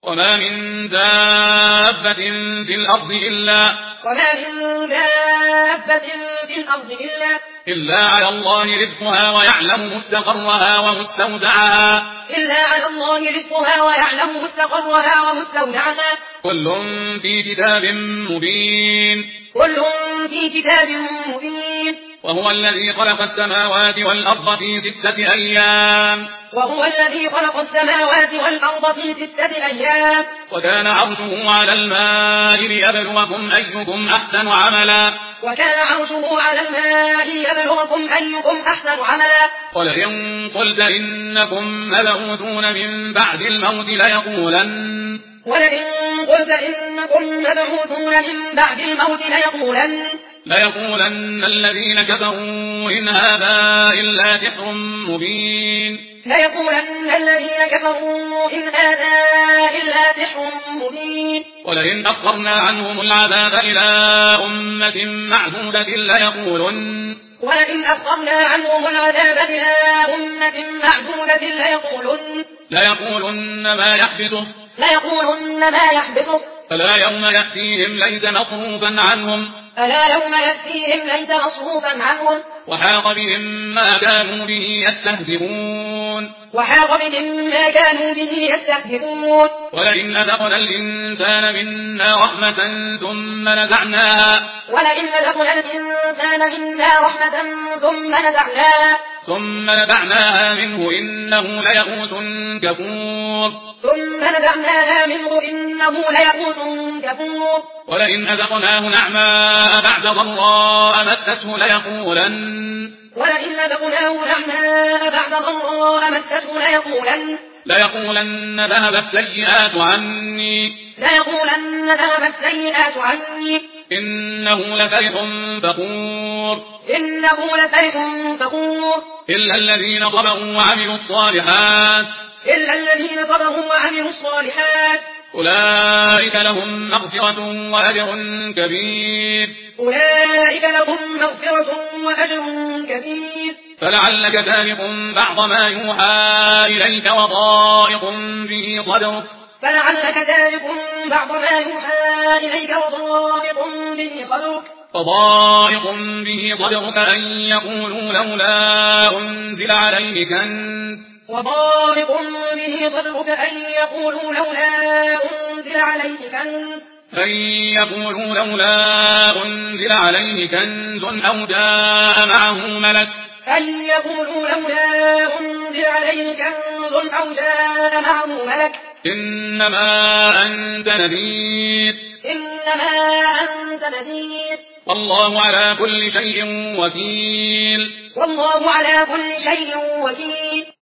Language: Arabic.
وما من دابة في الأرض إلا على الله رزقها ويعلم مستقرها ومستودعها كل في كتاب مبين وهو الذي خلق السماوات والأرض في 6 أيام وكان عرشه على الماء ليبلوكم أيكم أحسن عملا ولئن قلت إنكم مبعوثون من بعد الموت ليقولن الذين كفروا إن هذا إلا سحر مبين ولئن أخرنا عنهم العذاب إلى أمة معدودة ليقولن ما يحبسه فلا يوم يأتيهم ليس مصروفا عنهم وحاق بهم ما كانوا به يستهزئون ولئن أذقنا الإنسان منا رحمة ثم نزعناها منه إنه ليئوس كفور ولئن أذقناه نعماء بعد ضراء مسته ليقولن ذهب السيئات عني إنه لفرح فخور إلا الذين صبروا وعملوا الصالحات أولئك لهم مغفرة وأجر كبير فلعلك تارك بعض ما يوحى إليك وضائق به صدرك أن يقولوا لولا أنزل عليه كنز أو جاء معه ملك إنما أنت نذير والله على كل شيء وكيل